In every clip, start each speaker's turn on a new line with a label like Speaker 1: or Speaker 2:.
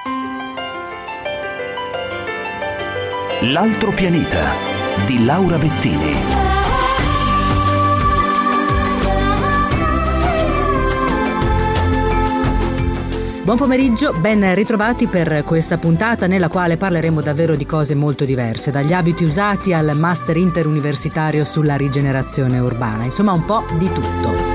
Speaker 1: L'altro pianeta di Laura Bettini.
Speaker 2: Buon pomeriggio, ben ritrovati per questa puntata nella quale parleremo davvero di cose molto diverse, dagli abiti usati al master interuniversitario sulla rigenerazione urbana, insomma un po' di tutto.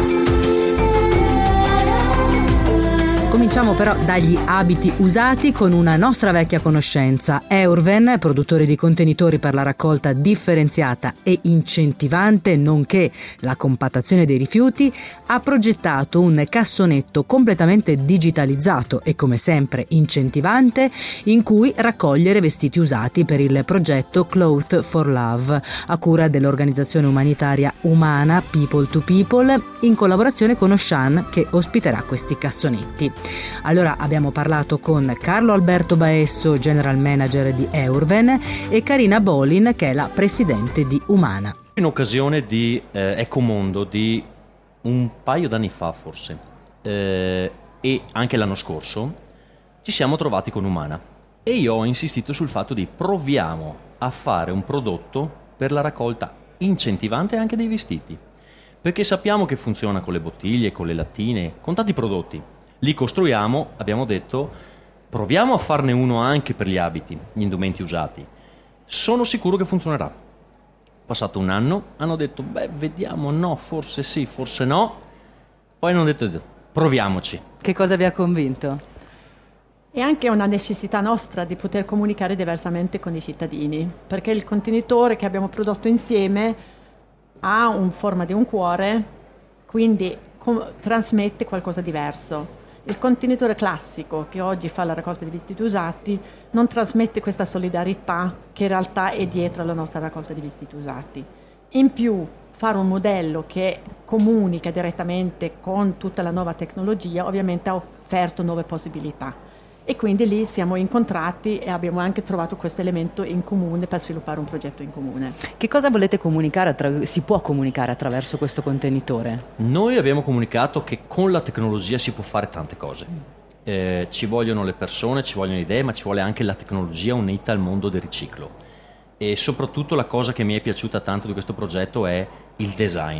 Speaker 2: Cominciamo però dagli abiti usati con una nostra vecchia conoscenza. Eurven, produttore di contenitori per la raccolta differenziata e incentivante, nonché la compattazione dei rifiuti, ha progettato un cassonetto completamente digitalizzato e come sempre incentivante in cui raccogliere vestiti usati per il progetto Clothes for Love, a cura dell'organizzazione umanitaria Umana People to People, in collaborazione con Auchan, che ospiterà questi cassonetti. Allora abbiamo parlato con Carlo Alberto Baesso, General Manager di Eurven, e Carina Bolin, che è la Presidente di Umana.
Speaker 3: In occasione di Ecomondo di un paio d'anni fa forse e anche l'anno scorso ci siamo trovati con Umana e io ho insistito sul fatto di proviamo a fare un prodotto per la raccolta incentivante anche dei vestiti, perché sappiamo che funziona con le bottiglie, con le lattine, con tanti prodotti. Li costruiamo, abbiamo detto, proviamo a farne uno anche per gli abiti, gli indumenti usati. Sono sicuro che funzionerà. Passato un anno, hanno detto, vediamo, no, forse sì, forse no. Poi hanno detto, proviamoci.
Speaker 2: Che cosa vi ha convinto?
Speaker 4: È anche una necessità nostra di poter comunicare diversamente con i cittadini, perché il contenitore che abbiamo prodotto insieme ha una forma di un cuore, quindi trasmette qualcosa di diverso. Il contenitore classico che oggi fa la raccolta di vestiti usati non trasmette questa solidarietà che in realtà è dietro alla nostra raccolta di vestiti usati. In più, fare un modello che comunica direttamente con tutta la nuova tecnologia ovviamente ha offerto nuove possibilità. E quindi lì siamo incontrati e abbiamo anche trovato questo elemento in comune per sviluppare un progetto in comune.
Speaker 2: Che cosa volete comunicare? Si può comunicare attraverso questo contenitore?
Speaker 3: Noi abbiamo comunicato che con la tecnologia si può fare tante cose. Ci vogliono le persone, ci vogliono idee, ma ci vuole anche la tecnologia unita al mondo del riciclo. E soprattutto la cosa che mi è piaciuta tanto di questo progetto è il design.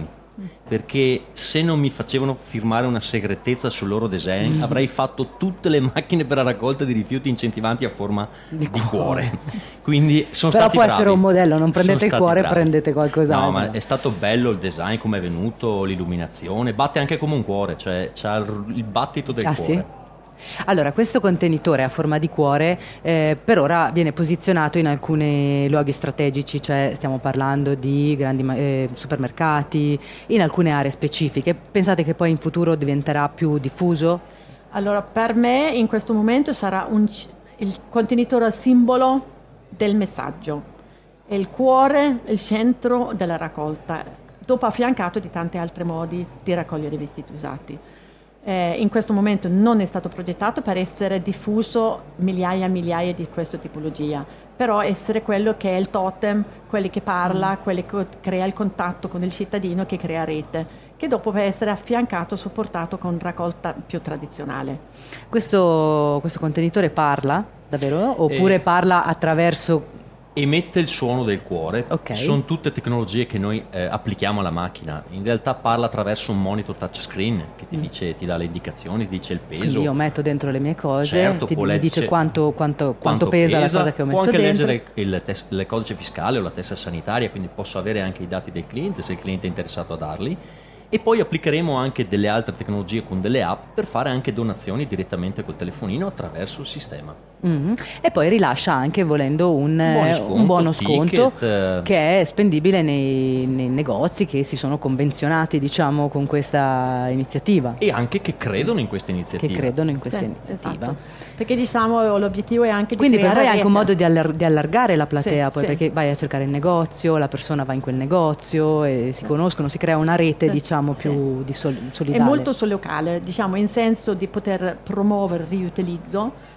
Speaker 3: Perché se non mi facevano firmare una segretezza sul loro design avrei fatto tutte le macchine per la raccolta di rifiuti incentivanti a forma di cuore. Quindi sono
Speaker 2: però
Speaker 3: stati
Speaker 2: può
Speaker 3: bravi.
Speaker 2: essere un modello, non prendete il cuore,
Speaker 3: bravi.
Speaker 2: prendete qualcos'altro.
Speaker 3: No, ma è stato bello il design, come è venuto, l'illuminazione, batte anche come un cuore, cioè c'ha il battito del cuore.
Speaker 2: Sì? Allora, questo contenitore a forma di cuore per ora viene posizionato in alcuni luoghi strategici, cioè stiamo parlando di grandi supermercati, in alcune aree specifiche. Pensate che poi in futuro diventerà più diffuso?
Speaker 4: Allora, per me in questo momento sarà il contenitore simbolo del messaggio, è il cuore, il centro della raccolta, dopo affiancato di tanti altri modi di raccogliere i vestiti usati. In questo momento non è stato progettato per essere diffuso migliaia e migliaia di questa tipologia, però essere quello che è il totem, quelli che parla, quelli che crea il contatto con il cittadino, che crea rete, che dopo può essere affiancato, supportato con raccolta più tradizionale.
Speaker 2: Questo contenitore parla davvero? Oppure parla attraverso...
Speaker 3: Emette il suono del cuore,
Speaker 2: okay.
Speaker 3: Sono tutte tecnologie che noi applichiamo alla macchina. In realtà parla attraverso un monitor touchscreen che ti dice, ti dà le indicazioni, ti dice il peso.
Speaker 2: Quindi io metto dentro le mie cose,
Speaker 3: certo,
Speaker 2: mi dice quanto pesa la cosa che ho messo dentro.
Speaker 3: Può anche leggere il codice fiscale o la tessera sanitaria, quindi posso avere anche i dati del cliente se il cliente è interessato a darli. E poi applicheremo anche delle altre tecnologie con delle app per fare anche donazioni direttamente col telefonino attraverso il sistema.
Speaker 2: E poi rilascia anche, volendo, un buono sconto che è spendibile nei negozi che si sono convenzionati, diciamo, con questa iniziativa.
Speaker 3: E anche che credono in questa iniziativa.
Speaker 4: Esatto. Perché diciamo l'obiettivo è anche di
Speaker 2: quindi per voi è anche un modo di
Speaker 4: allargare
Speaker 2: la platea, poi perché vai a cercare il negozio, la persona va in quel negozio e si conoscono, si crea una rete diciamo più di solidale.
Speaker 4: È molto sul locale, diciamo, in senso di poter promuovere il riutilizzo.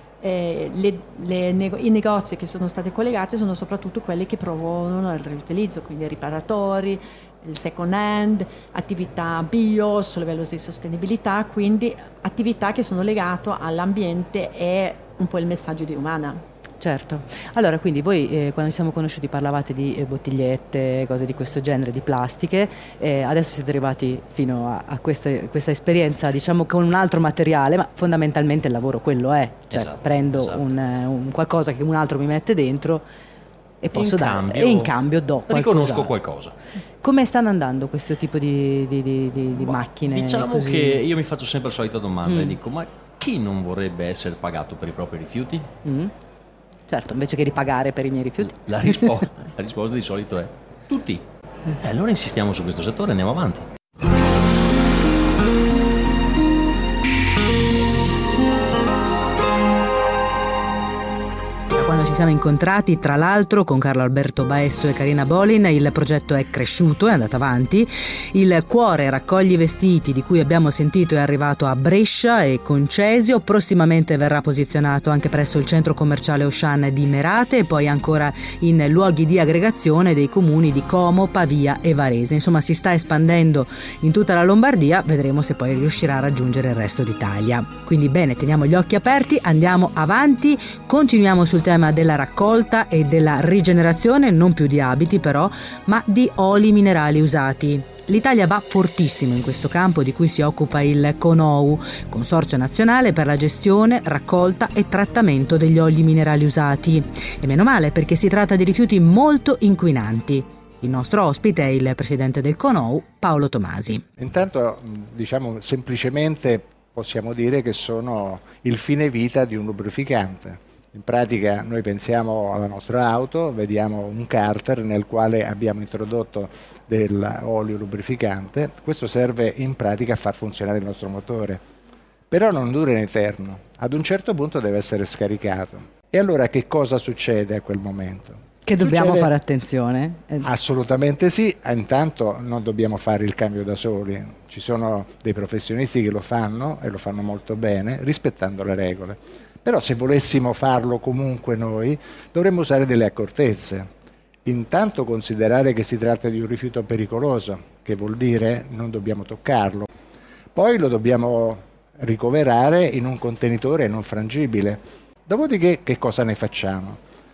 Speaker 4: I negozi che sono stati collegati sono soprattutto quelli che promuovono il riutilizzo, quindi riparatori, il second hand, attività bio sul livello di sostenibilità, quindi attività che sono legate all'ambiente e un po' il messaggio di Humana.
Speaker 2: Certo. Allora, quindi voi quando ci siamo conosciuti parlavate di bottigliette, cose di questo genere, di plastiche, adesso siete arrivati fino a questa esperienza, diciamo, con un altro materiale, ma fondamentalmente il lavoro quello è, cioè
Speaker 3: Esatto,
Speaker 2: prendo
Speaker 3: esatto.
Speaker 2: Un qualcosa che un altro mi mette dentro e posso
Speaker 3: In
Speaker 2: dare,
Speaker 3: cambio,
Speaker 2: e in cambio do
Speaker 3: riconosco
Speaker 2: qualcos'altro.
Speaker 3: qualcosa.
Speaker 2: Come stanno andando questo tipo di macchine?
Speaker 3: Diciamo
Speaker 2: così?
Speaker 3: che io mi faccio sempre la solita domanda e
Speaker 2: Mm.
Speaker 3: dico, ma chi non vorrebbe essere pagato per i propri rifiuti?
Speaker 2: Mm? Certo, invece che ripagare per i miei rifiuti.
Speaker 3: La risposta di solito è tutti. E allora insistiamo su questo settore e andiamo avanti.
Speaker 2: Quando ci siamo incontrati, tra l'altro, con Carlo Alberto Baesso e Carina Bolin, il progetto è cresciuto, è andato avanti. Il Cuore raccogli vestiti di cui abbiamo sentito è arrivato a Brescia e Concesio, prossimamente verrà posizionato anche presso il centro commerciale Auchan di Merate e poi ancora in luoghi di aggregazione dei comuni di Como, Pavia e Varese. Insomma, si sta espandendo in tutta la Lombardia, vedremo se poi riuscirà a raggiungere il resto d'Italia. Quindi bene, teniamo gli occhi aperti, andiamo avanti, continuiamo sul tema della raccolta e della rigenerazione, non più di abiti però, ma di oli minerali usati. L'Italia va fortissimo in questo campo di cui si occupa il CONOU, Consorzio Nazionale per la Gestione, Raccolta e Trattamento degli oli minerali usati. E meno male, perché si tratta di rifiuti molto inquinanti. Il nostro ospite è il presidente del CONOU, Paolo Tomasi.
Speaker 5: Intanto, diciamo semplicemente, possiamo dire che sono il fine vita di un lubrificante. In pratica noi pensiamo alla nostra auto, vediamo un carter nel quale abbiamo introdotto dell'olio lubrificante, questo serve in pratica a far funzionare il nostro motore, però non dura in eterno, ad un certo punto deve essere scaricato. E allora che cosa succede a quel momento?
Speaker 2: Che dobbiamo fare attenzione?
Speaker 5: Assolutamente sì, intanto non dobbiamo fare il cambio da soli, ci sono dei professionisti che lo fanno e lo fanno molto bene rispettando le regole. Però se volessimo farlo comunque noi, dovremmo usare delle accortezze. Intanto considerare che si tratta di un rifiuto pericoloso, che vuol dire non dobbiamo toccarlo. Poi lo dobbiamo ricoverare in un contenitore non frangibile. Dopodiché che cosa ne facciamo?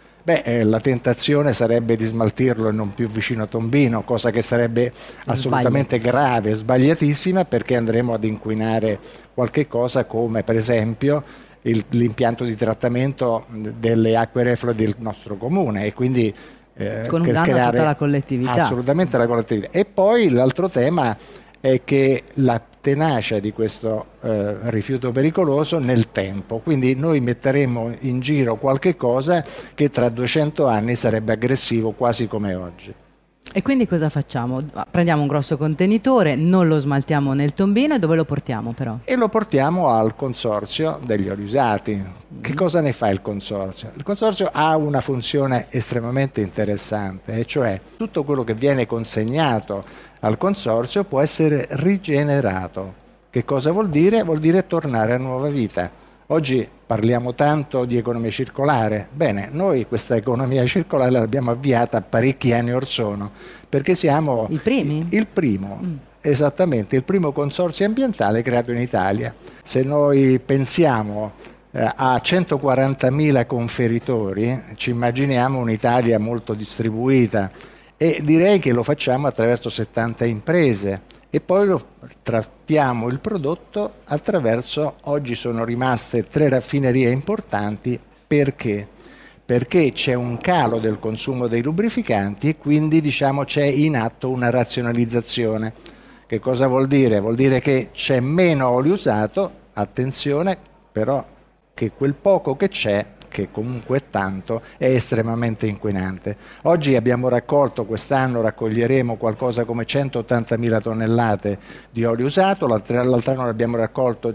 Speaker 5: La tentazione sarebbe di smaltirlo non più vicino a tombino, cosa che sarebbe assolutamente grave, sbagliatissima, perché andremo ad inquinare qualche cosa come per esempio l'impianto di trattamento delle acque reflue del nostro comune e quindi
Speaker 2: con un danno a tutta la collettività.
Speaker 5: Assolutamente la collettività. E poi l'altro tema è che la tenacia di questo rifiuto pericoloso nel tempo, quindi noi metteremo in giro qualche cosa che tra 200 anni sarebbe aggressivo quasi come oggi.
Speaker 2: E quindi cosa facciamo? Prendiamo un grosso contenitore, non lo smaltiamo nel tombino e dove lo portiamo però?
Speaker 5: E lo portiamo al consorzio degli oli usati. Che cosa ne fa il consorzio? Il consorzio ha una funzione estremamente interessante, e cioè tutto quello che viene consegnato al consorzio può essere rigenerato. Che cosa vuol dire? Vuol dire tornare a nuova vita. Oggi parliamo tanto di economia circolare. Bene, noi questa economia circolare l'abbiamo avviata parecchi anni or sono, perché siamo
Speaker 2: i primi?
Speaker 5: Il primo, esattamente, il primo consorzio ambientale creato in Italia. Se noi pensiamo a 140.000 conferitori, ci immaginiamo un'Italia molto distribuita e direi che lo facciamo attraverso 70 imprese. E poi lo trattiamo il prodotto attraverso, oggi sono rimaste 3 raffinerie importanti, perché? Perché c'è un calo del consumo dei lubrificanti e quindi c'è in atto una razionalizzazione. Che cosa vuol dire? Vuol dire che c'è meno olio usato, attenzione però che quel poco che c'è, che comunque è tanto, è estremamente inquinante. Oggi abbiamo raccolto, quest'anno raccoglieremo qualcosa come 180.000 tonnellate di olio usato, l'altro anno abbiamo raccolto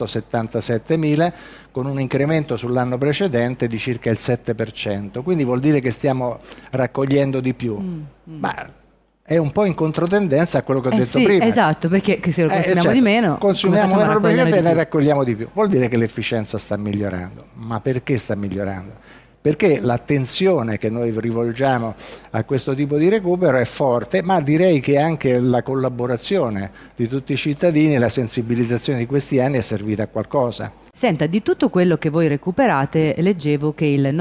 Speaker 5: 177.000, con un incremento sull'anno precedente di circa il 7%, quindi vuol dire che stiamo raccogliendo di più. Ma è un po' in controtendenza a quello che ho detto prima.
Speaker 2: Esatto, perché se lo consumiamo di meno,
Speaker 5: consumiamo meno lubrificante e ne raccogliamo di più. Vuol dire che l'efficienza sta migliorando. Ma perché sta migliorando? Perché l'attenzione che noi rivolgiamo a questo tipo di recupero è forte, ma direi che anche la collaborazione di tutti i cittadini e la sensibilizzazione di questi anni è servita a qualcosa.
Speaker 2: Senta, di tutto quello che voi recuperate, leggevo che il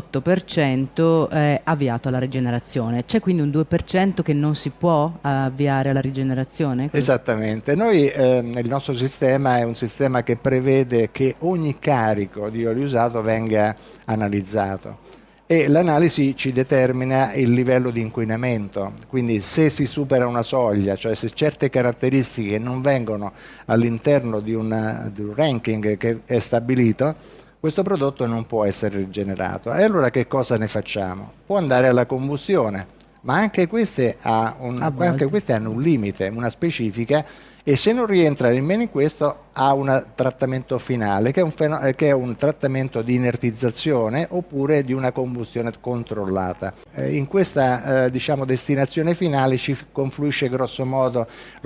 Speaker 2: 98% è avviato alla rigenerazione. C'è quindi un 2% che non si può avviare alla rigenerazione?
Speaker 5: Esattamente. Noi, il nostro sistema è un sistema che prevede che ogni carico di olio usato venga analizzato. E l'analisi ci determina il livello di inquinamento, quindi se si supera una soglia, cioè se certe caratteristiche non vengono all'interno di un ranking che è stabilito, questo prodotto non può essere rigenerato. E allora che cosa ne facciamo? Può andare alla combustione, ma anche queste hanno un limite, una specifica, e se non rientra nemmeno in questo ha un trattamento finale che è un trattamento di inertizzazione oppure di una combustione controllata. In questa destinazione finale ci confluisce grosso modo lo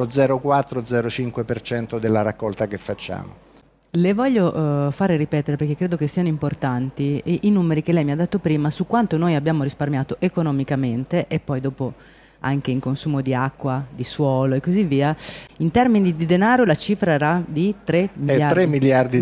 Speaker 5: 0,4-0,5% della raccolta che facciamo.
Speaker 2: Le voglio fare ripetere, perché credo che siano importanti, i numeri che lei mi ha dato prima su quanto noi abbiamo risparmiato economicamente e poi dopo anche in consumo di acqua, di suolo e così via. In termini di denaro la cifra era di 3 miliardi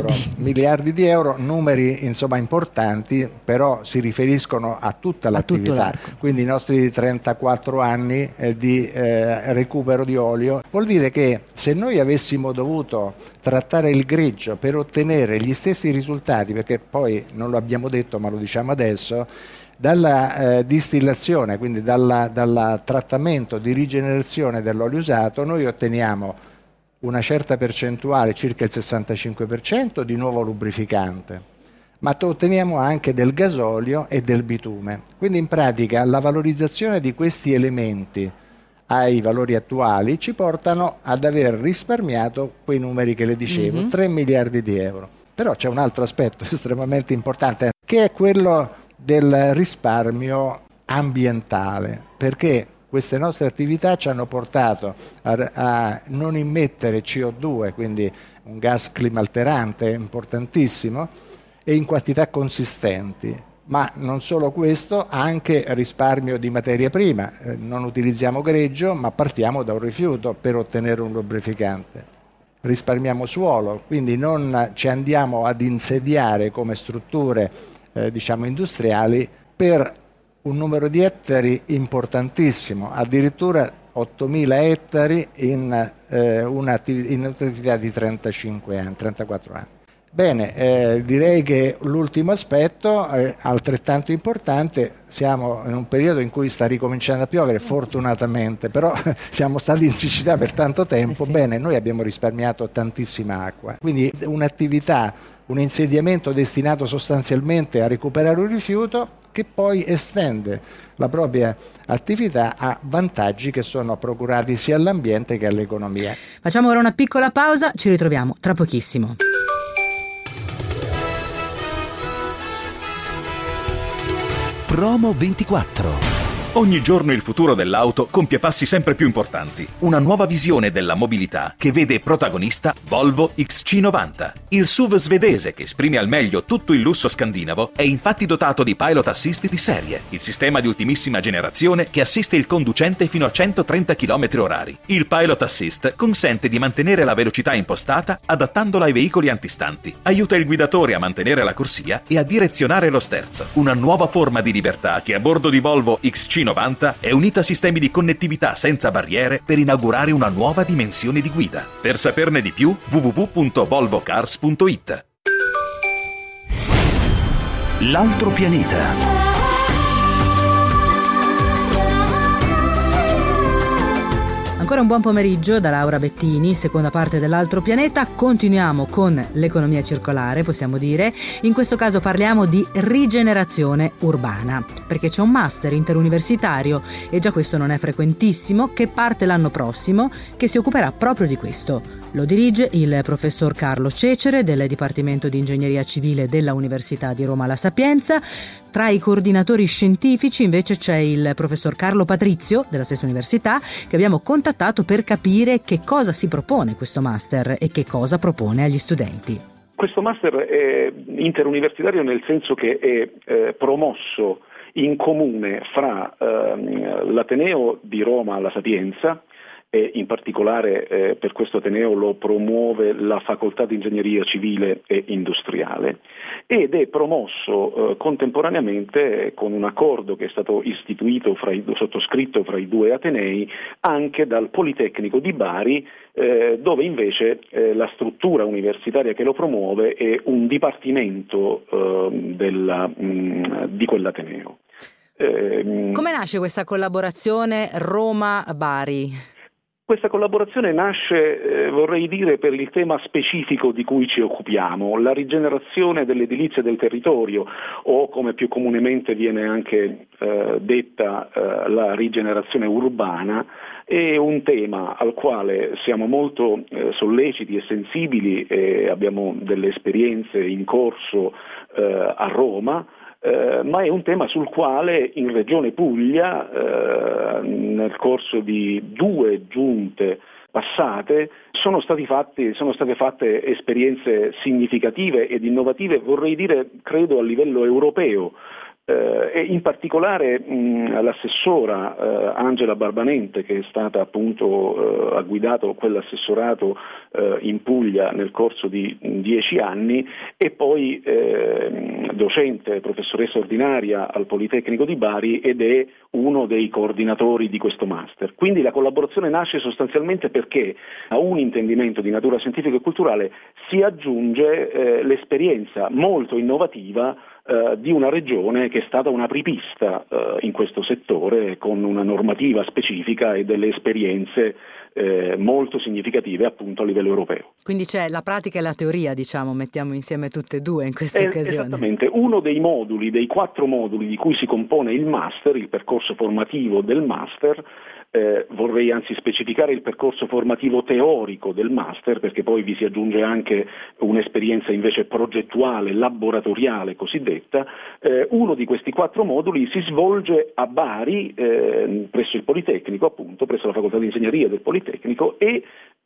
Speaker 5: di euro, numeri insomma importanti, però si riferiscono a tutta l'attività. Quindi i nostri 34 anni di recupero di olio. Vuol dire che se noi avessimo dovuto trattare il greggio per ottenere gli stessi risultati, perché poi non lo abbiamo detto ma lo diciamo adesso, dalla distillazione, quindi dal trattamento di rigenerazione dell'olio usato, noi otteniamo una certa percentuale, circa il 65%, di nuovo lubrificante, ma otteniamo anche del gasolio e del bitume. Quindi in pratica la valorizzazione di questi elementi ai valori attuali ci portano ad aver risparmiato quei numeri che le dicevo, 3 miliardi di euro. Però c'è un altro aspetto estremamente importante, che è quello del risparmio ambientale, perché queste nostre attività ci hanno portato a non immettere CO2, quindi un gas climalterante importantissimo, e in quantità consistenti. Ma non solo questo, anche risparmio di materia prima. Non utilizziamo greggio, ma partiamo da un rifiuto per ottenere un lubrificante. Risparmiamo suolo, quindi non ci andiamo ad insediare come strutture industriali per un numero di ettari importantissimo, addirittura 8.000 ettari in un'attività di 34 anni. Bene, direi che l'ultimo aspetto, altrettanto importante, siamo in un periodo in cui sta ricominciando a piovere, fortunatamente, però siamo stati in siccità per tanto tempo. Sì. Bene, noi abbiamo risparmiato tantissima acqua, quindi un insediamento destinato sostanzialmente a recuperare un rifiuto che poi estende la propria attività a vantaggi che sono procurati sia all'ambiente che all'economia.
Speaker 2: Facciamo ora una piccola pausa, ci ritroviamo tra pochissimo.
Speaker 1: Promo 24.
Speaker 6: Ogni giorno il futuro dell'auto compie passi sempre più importanti. Una nuova visione della mobilità che vede protagonista Volvo XC90. Il SUV svedese che esprime al meglio tutto il lusso scandinavo è infatti dotato di Pilot Assist di serie, il sistema di ultimissima generazione che assiste il conducente fino a 130 km/h. Il Pilot Assist consente di mantenere la velocità impostata adattandola ai veicoli antistanti. Aiuta il guidatore a mantenere la corsia e a direzionare lo sterzo. Una nuova forma di libertà che a bordo di Volvo XC90 è unita a sistemi di connettività senza barriere per inaugurare una nuova dimensione di guida. Per saperne di più, www.volvocars.it.
Speaker 1: L'altro pianeta.
Speaker 2: Ancora un buon pomeriggio da Laura Bettini, seconda parte dell'altro pianeta. Continuiamo con l'economia circolare, possiamo dire. In questo caso parliamo di rigenerazione urbana, perché c'è un master interuniversitario, e già questo non è frequentissimo, che parte l'anno prossimo, che si occuperà proprio di questo. Lo dirige il professor Carlo Cecere del Dipartimento di Ingegneria Civile della Università di Roma La Sapienza. Tra i coordinatori scientifici invece c'è il professor Carlo Patrizio della stessa università, che abbiamo contattato per capire che cosa si propone questo master e che cosa propone agli studenti.
Speaker 7: Questo master è interuniversitario nel senso che è promosso in comune fra l'Ateneo di Roma La Sapienza e in particolare per questo Ateneo lo promuove la Facoltà di Ingegneria Civile e Industriale, ed è promosso contemporaneamente con un accordo che è stato sottoscritto fra i due Atenei anche dal Politecnico di Bari, dove invece la struttura universitaria che lo promuove è un dipartimento di quell'Ateneo.
Speaker 2: Come nasce questa collaborazione Roma-Bari?
Speaker 7: Questa collaborazione nasce, vorrei dire, per il tema specifico di cui ci occupiamo, la rigenerazione dell'edilizia del territorio, o come più comunemente viene anche detta la rigenerazione urbana. È un tema al quale siamo molto solleciti e sensibili, e abbiamo delle esperienze in corso a Roma. Ma è un tema sul quale in Regione Puglia, nel corso di 2 giunte passate, sono state fatte esperienze significative ed innovative, vorrei dire, credo a livello europeo. E in particolare l'assessora Angela Barbanente, che è stata appunto ha guidato quell'assessorato in Puglia nel corso di 10 anni, e poi docente, professoressa ordinaria al Politecnico di Bari, ed è uno dei coordinatori di questo master. Quindi la collaborazione nasce sostanzialmente perché a un intendimento di natura scientifica e culturale si aggiunge l'esperienza molto innovativa di una regione che è stata una apripista in questo settore, con una normativa specifica e delle esperienze molto significative appunto a livello europeo.
Speaker 2: Quindi c'è la pratica e la teoria, diciamo, mettiamo insieme tutte e due in questa occasione.
Speaker 7: Esattamente, uno dei 4 moduli di cui si compone il master, il percorso formativo del master. Vorrei anzi specificare il percorso formativo teorico del master, perché poi vi si aggiunge anche un'esperienza invece progettuale, laboratoriale cosiddetta. Uno di questi 4 moduli si svolge a Bari, presso il Politecnico, appunto, presso la Facoltà di Ingegneria del Politecnico, e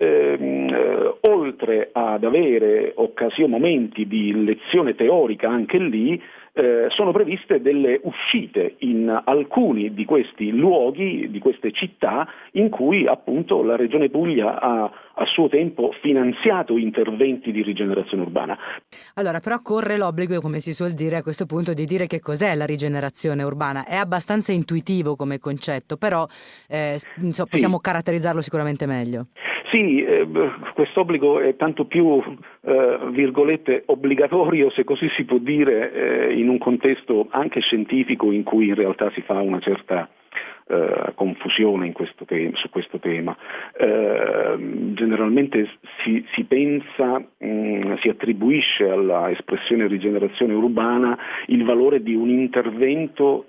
Speaker 7: oltre ad avere momenti di lezione teorica anche lì, sono previste delle uscite in alcuni di questi luoghi, di queste città, in cui appunto la Regione Puglia ha a suo tempo finanziato interventi di rigenerazione urbana.
Speaker 2: Allora, però corre l'obbligo, come si suol dire a questo punto, di dire che cos'è la rigenerazione urbana. È abbastanza intuitivo come concetto, però possiamo caratterizzarlo sicuramente meglio.
Speaker 7: Sì, quest'obbligo è tanto più, virgolette, obbligatorio, se così si può dire, in un contesto anche scientifico in cui in realtà si fa una certa confusione su questo tema. Generalmente si pensa, si attribuisce alla espressione rigenerazione urbana il valore di un intervento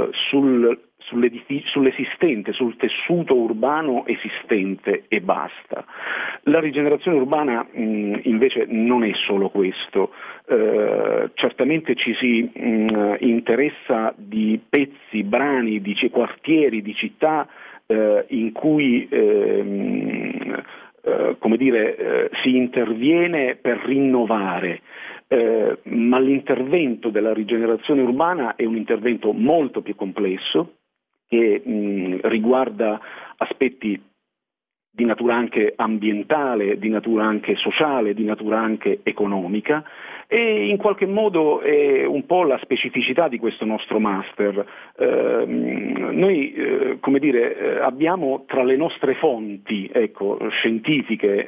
Speaker 7: sull'esistente, sul tessuto urbano esistente e basta. La rigenerazione urbana invece non è solo questo. Certamente ci si interessa di pezzi, brani, di quartieri, di città in cui si interviene per rinnovare. Ma l'intervento della rigenerazione urbana è un intervento molto più complesso, che riguarda aspetti di natura anche ambientale, di natura anche sociale, di natura anche economica, e in qualche modo è un po' la specificità di questo nostro master. Noi abbiamo tra le nostre fonti scientifiche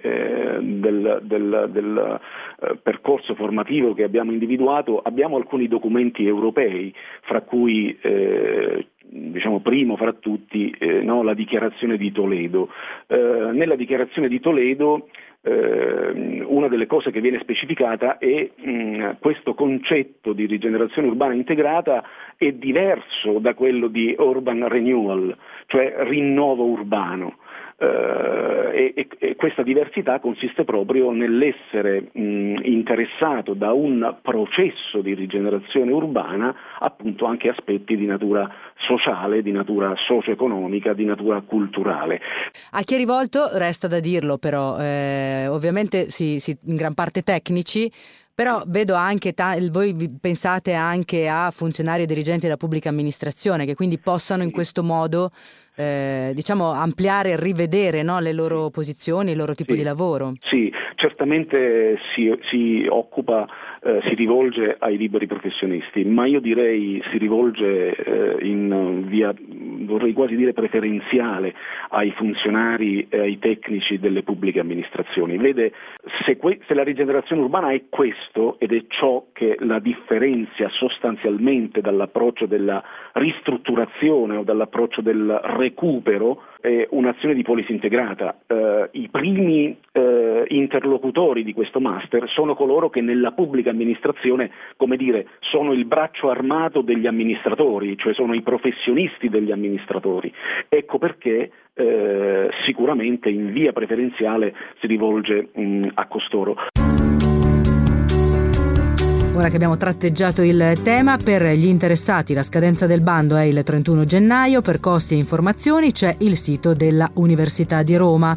Speaker 7: del percorso formativo che abbiamo individuato, abbiamo alcuni documenti europei, fra cui primo fra tutti la dichiarazione di Toledo. Nella dichiarazione di Toledo una delle cose che viene specificata è questo concetto di rigenerazione urbana integrata è diverso da quello di urban renewal, cioè rinnovo urbano. E questa diversità consiste proprio nell'essere interessato da un processo di rigenerazione urbana appunto anche aspetti di natura sociale, di natura socio-economica, di natura culturale.
Speaker 2: A chi è rivolto resta da dirlo, però ovviamente in gran parte tecnici, Però vedo anche, voi pensate anche a funzionari e dirigenti della pubblica amministrazione che quindi possano in questo modo ampliare e rivedere, no, le loro posizioni, il loro tipo di lavoro.
Speaker 7: Sì, certamente si occupa, si rivolge ai liberi professionisti, ma io direi si rivolge in via, vorrei quasi dire preferenziale, ai funzionari e ai tecnici delle pubbliche amministrazioni. Vede, se la rigenerazione urbana è questo, ed è ciò che la differenzia sostanzialmente dall'approccio della ristrutturazione o dall'approccio del recupero, è un'azione di polisi integrata. I primi interlocutori di questo master sono coloro che nella pubblica amministrazione, come dire, sono il braccio armato degli amministratori, cioè sono i professionisti degli amministratori. Ecco perché sicuramente in via preferenziale si rivolge a costoro.
Speaker 2: Ora che abbiamo tratteggiato il tema, per gli interessati la scadenza del bando è il 31 gennaio, per costi e informazioni c'è il sito della Università di Roma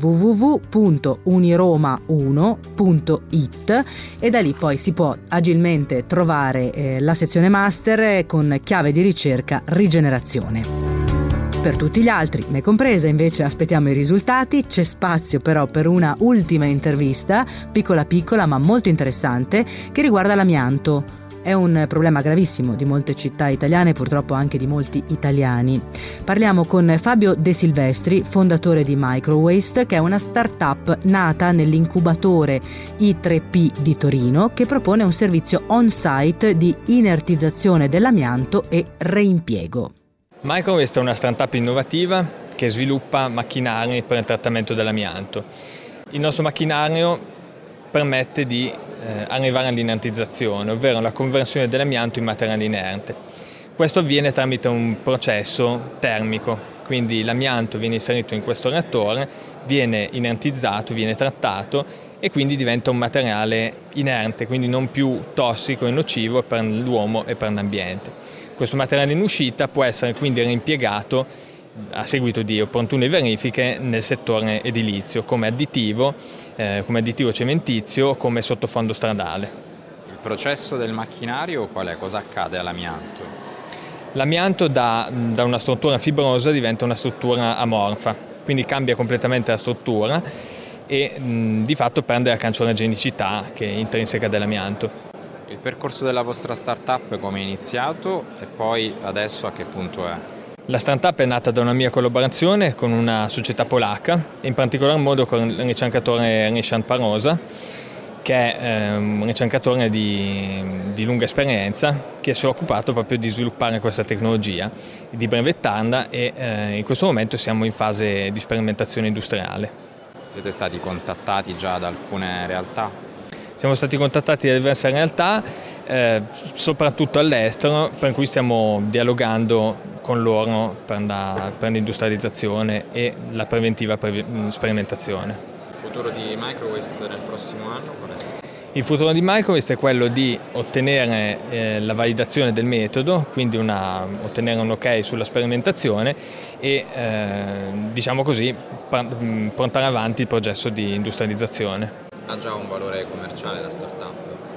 Speaker 2: www.uniroma1.it e da lì poi si può agilmente trovare la sezione master con chiave di ricerca rigenerazione. Per tutti gli altri, me compresa, invece aspettiamo i risultati. C'è spazio però per una ultima intervista, piccola ma molto interessante, che riguarda l'amianto. È un problema gravissimo di molte città italiane e purtroppo anche di molti italiani. Parliamo con Fabio De Silvestri, fondatore di Microwaste, che è una start-up nata nell'incubatore I3P di Torino, che propone un servizio on-site di inertizzazione dell'amianto e reimpiego.
Speaker 8: Microwaste è una startup innovativa che sviluppa macchinari per il trattamento dell'amianto. Il nostro macchinario permette di arrivare all'inertizzazione, ovvero la conversione dell'amianto in materiale inerte. Questo avviene tramite un processo termico, quindi l'amianto viene inserito in questo reattore, viene inertizzato, viene trattato e quindi diventa un materiale inerte, quindi non più tossico e nocivo per l'uomo e per l'ambiente. Questo materiale in uscita può essere quindi reimpiegato a seguito di opportune verifiche nel settore edilizio come additivo cementizio o come sottofondo stradale.
Speaker 9: Il processo del macchinario qual è? Cosa accade all'amianto?
Speaker 8: L'amianto da una struttura fibrosa diventa una struttura amorfa, quindi cambia completamente la struttura e di fatto perde la cancerogenicità che è intrinseca dell'amianto.
Speaker 9: Il percorso della vostra startup come è iniziato e poi adesso a che punto è?
Speaker 8: La startup è nata da una mia collaborazione con una società polacca, in particolar modo con il ricercatore Ryszard Parosa, che è un ricercatore di lunga esperienza che si è occupato proprio di sviluppare questa tecnologia, di brevettarla e in questo momento siamo in fase di sperimentazione industriale.
Speaker 9: Siete stati contattati già da alcune realtà?
Speaker 8: Siamo stati contattati da diverse realtà, soprattutto all'estero, per cui stiamo dialogando con loro per l'industrializzazione e la preventiva sperimentazione.
Speaker 9: Il futuro di Microwaste nel prossimo anno qual è?
Speaker 8: Il futuro di Microwaste è quello di ottenere la validazione del metodo, quindi ottenere un ok sulla sperimentazione e diciamo così portare avanti il processo di industrializzazione.
Speaker 9: Ha già un valore commerciale la startup?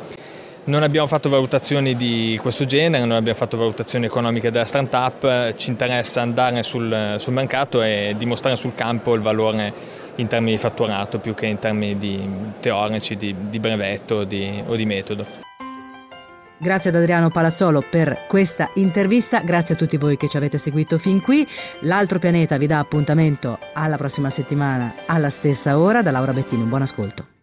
Speaker 8: Non abbiamo fatto valutazioni di questo genere, non abbiamo fatto valutazioni economiche della startup, ci interessa andare sul mercato e dimostrare sul campo il valore in termini di fatturato più che in termini teorici, di brevetto o di metodo.
Speaker 2: Grazie ad Adriano Palazzolo per questa intervista, grazie a tutti voi che ci avete seguito fin qui. L'Altro Pianeta vi dà appuntamento alla prossima settimana alla stessa ora. Da Laura Bettini, buon ascolto.